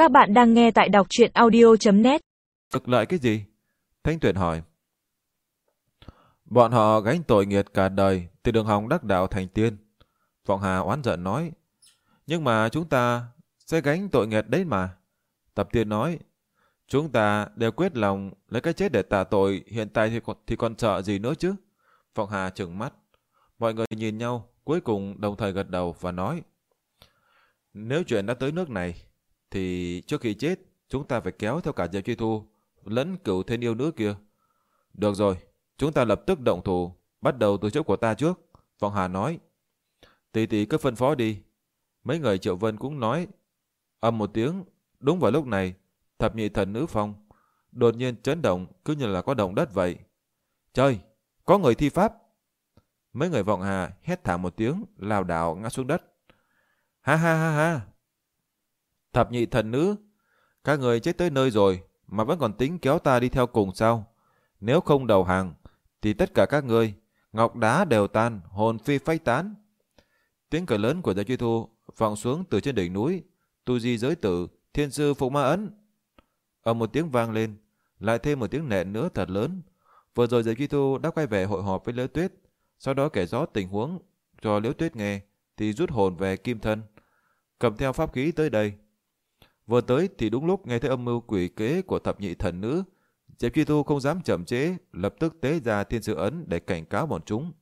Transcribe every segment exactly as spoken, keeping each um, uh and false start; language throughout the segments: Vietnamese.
Các bạn đang nghe tại đọc truyện audio chấm net. Cực lợi cái gì? Thanh Tuyền hỏi. Bọn họ gánh tội nghiệt cả đời từ đường hòng đắc đạo thành tiên. Vọng Hà oán giận nói. Nhưng mà chúng ta sẽ gánh tội nghiệt đấy mà. Tập Tiên nói. Chúng ta đều quyết lòng lấy cái chết để tạ tội, hiện tại thì còn, thì còn sợ gì nữa chứ? Vọng Hà trừng mắt. Mọi người nhìn nhau, cuối cùng đồng thời gật đầu và nói. Nếu chuyện đã tới nước này, thì trước khi chết, chúng ta phải kéo theo cả Diệp Truy Thu lẫn Cửu Thiên Yêu Nữ kia. Được rồi, chúng ta lập tức động thủ, bắt đầu từ chỗ của ta trước. Vọng Hà nói. Tỷ tỷ cứ phân phó đi. Mấy người Triệu Vân cũng nói. Âm một tiếng, đúng vào lúc này, thập nhị thần nữ phong đột nhiên chấn động, cứ như là có động đất vậy. Trời, có người thi pháp. Mấy người Vọng Hà hét thảm một tiếng, lảo đảo ngã xuống đất. Ha ha ha ha. Thập nhị thần nữ, các người chết tới nơi rồi mà vẫn còn tính kéo ta đi theo cùng sao? Nếu không đầu hàng thì tất cả các ngươi ngọc đá đều tan, hồn phi phách tán. Tiếng cười lớn của Diệp Truy Thu vọng xuống từ trên đỉnh núi. Tu di giới tử, thiên sư phục ma ấn. Ở một tiếng vang lên, lại thêm một tiếng nện nữa thật lớn. Vừa rồi Diệp Truy Thu đã quay về hội họp với Liễu Tuyết, sau đó kể rõ tình huống cho Liễu Tuyết nghe, thì rút hồn về kim thân, cầm theo pháp khí tới đây. Vừa tới thì đúng lúc nghe thấy âm mưu quỷ kế của thập nhị thần nữ. Diệp Truy Thu không dám chậm trễ, lập tức tế ra thiên sư ấn để cảnh cáo bọn chúng.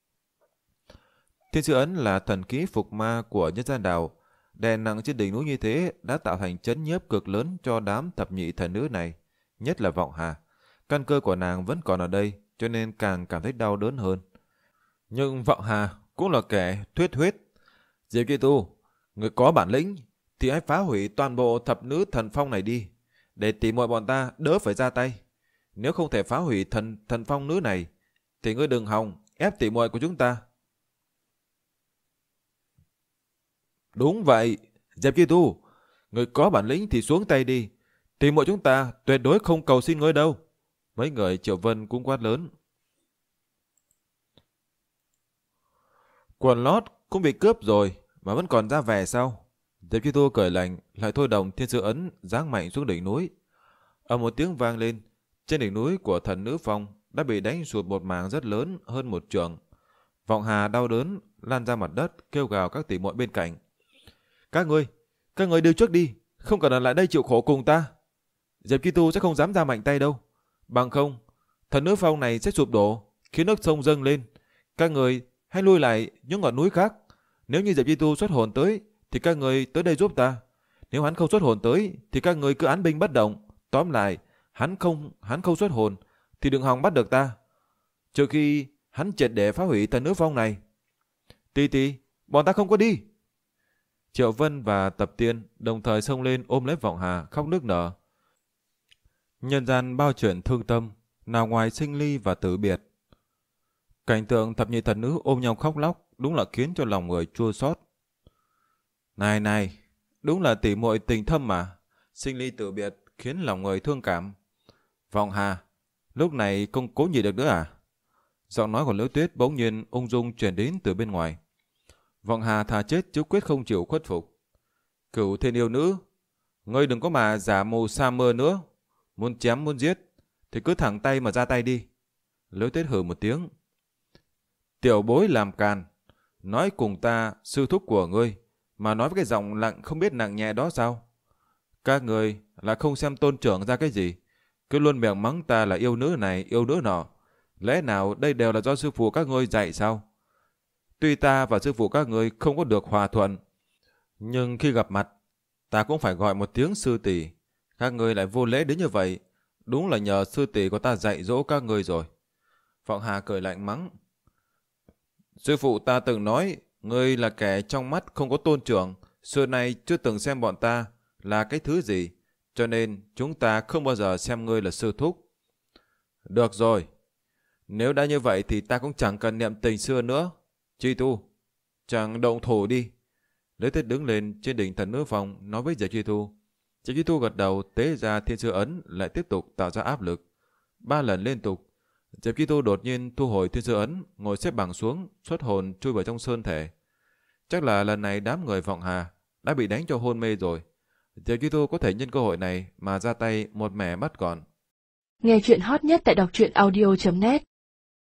Thiên sư ấn là thần khí phục ma của nhân gian đảo, đè nặng trên đỉnh núi như thế đã tạo thành chấn nhiếp cực lớn cho đám thập nhị thần nữ này, nhất là Vọng Hà. Căn cơ của nàng vẫn còn ở đây, cho nên càng cảm thấy đau đớn hơn. Nhưng Vọng Hà cũng là kẻ thuyết huyết. Diệp Truy Thu, người có bản lĩnh thì hãy phá hủy toàn bộ thập nữ thần phong này đi, để tỉ muội bọn ta đỡ phải ra tay. Nếu không thể phá hủy thần thần phong nữ này, thì ngươi đừng hòng ép tỉ muội của chúng ta. Đúng vậy, Diệp Truy Thu, người có bản lĩnh thì xuống tay đi, tỉ muội chúng ta tuyệt đối không cầu xin ngươi đâu. Mấy người Triệu Vân cũng quát lớn. Quần lót cũng bị cướp rồi mà vẫn còn ra vẻ sao? Diệp Truy Thu cười lạnh, lại thôi đồng thiên sư ấn giáng mạnh xuống đỉnh núi. Ở một tiếng vang lên, trên đỉnh núi của thần nữ phong đã bị đánh sụt một mảng rất lớn hơn một trượng. Vọng Hà đau đớn lan ra mặt đất, kêu gào các tỷ muội bên cạnh. Các ngươi, các ngươi đi trước đi, không cần ở lại đây chịu khổ cùng ta. Diệp Truy Thu sẽ không dám ra mạnh tay đâu. Bằng không, thần nữ phong này sẽ sụp đổ, khiến nước sông dâng lên. Các người hãy lui lại những ngọn núi khác. Nếu như Diệp Truy Thu xuất hồn tới, thì các người tới đây giúp ta. Nếu hắn không xuất hồn tới, thì các người cứ án binh bất động. Tóm lại, hắn không hắn không xuất hồn, thì đừng hòng bắt được ta. Trừ khi hắn triệt để phá hủy thần nữ phong này. Tì tì, bọn ta không có đi. Triệu Vân và Tập Tiên đồng thời xông lên ôm lấy Vọng Hà khóc nức nở. Nhân gian bao chuyện thương tâm, nào ngoài sinh ly và tử biệt. Cảnh tượng thập nhị thần nữ ôm nhau khóc lóc đúng là khiến cho lòng người chua xót. Này này, đúng là tỉ muội tình thâm mà. Sinh ly tử biệt khiến lòng người thương cảm. Vọng Hà, lúc này không cố nhịn được nữa à? Giọng nói của Liễu Tuyết bỗng nhiên ung dung truyền đến từ bên ngoài. Vọng Hà thà chết chứ quyết không chịu khuất phục. Cửu Thiên Yêu Nữ, ngươi đừng có mà giả mù sa mưa nữa. Muốn chém muốn giết thì cứ thẳng tay mà ra tay đi. Liễu Tuyết hừ một tiếng. Tiểu bối làm càn, nói cùng ta sư thúc của ngươi, mà nói với cái giọng lặng không biết nặng nhẹ đó sao? Các người là không xem tôn trưởng ra cái gì, cứ luôn miệng mắng ta là yêu nữ này yêu nữ nọ. Lẽ nào đây đều là do sư phụ các ngươi dạy sao? Tuy ta và sư phụ các ngươi không có được hòa thuận, nhưng khi gặp mặt ta cũng phải gọi một tiếng sư tỷ. Các ngươi lại vô lễ đến như vậy, đúng là nhờ sư tỷ của ta dạy dỗ các ngươi rồi. Vọng Hà cười lạnh mắng. Sư phụ ta từng nói ngươi là kẻ trong mắt không có tôn trưởng, xưa nay chưa từng xem bọn ta là cái thứ gì, cho nên chúng ta không bao giờ xem ngươi là sư thúc. Được rồi, nếu đã như vậy thì ta cũng chẳng cần niệm tình xưa nữa. Truy Thu, chẳng động thủ đi. Liễu Tuyết đứng lên trên đỉnh thần nữ phong nói với Diệp Truy Thu. Diệp Truy Thu gật đầu tế ra thiên sư ấn, lại tiếp tục tạo ra áp lực. Ba lần liên tục, Diệp Truy Thu đột nhiên thu hồi thiên sư ấn, ngồi xếp bằng xuống, xuất hồn chui vào trong sơn thể. Chắc là lần này đám người Vọng Hà đã bị đánh cho hôn mê rồi. Diệp Chi Thu có thể nhân cơ hội này mà ra tay một mẻ bắt gọn. Nghe chuyện hot nhất tại đọc truyện audio chấm net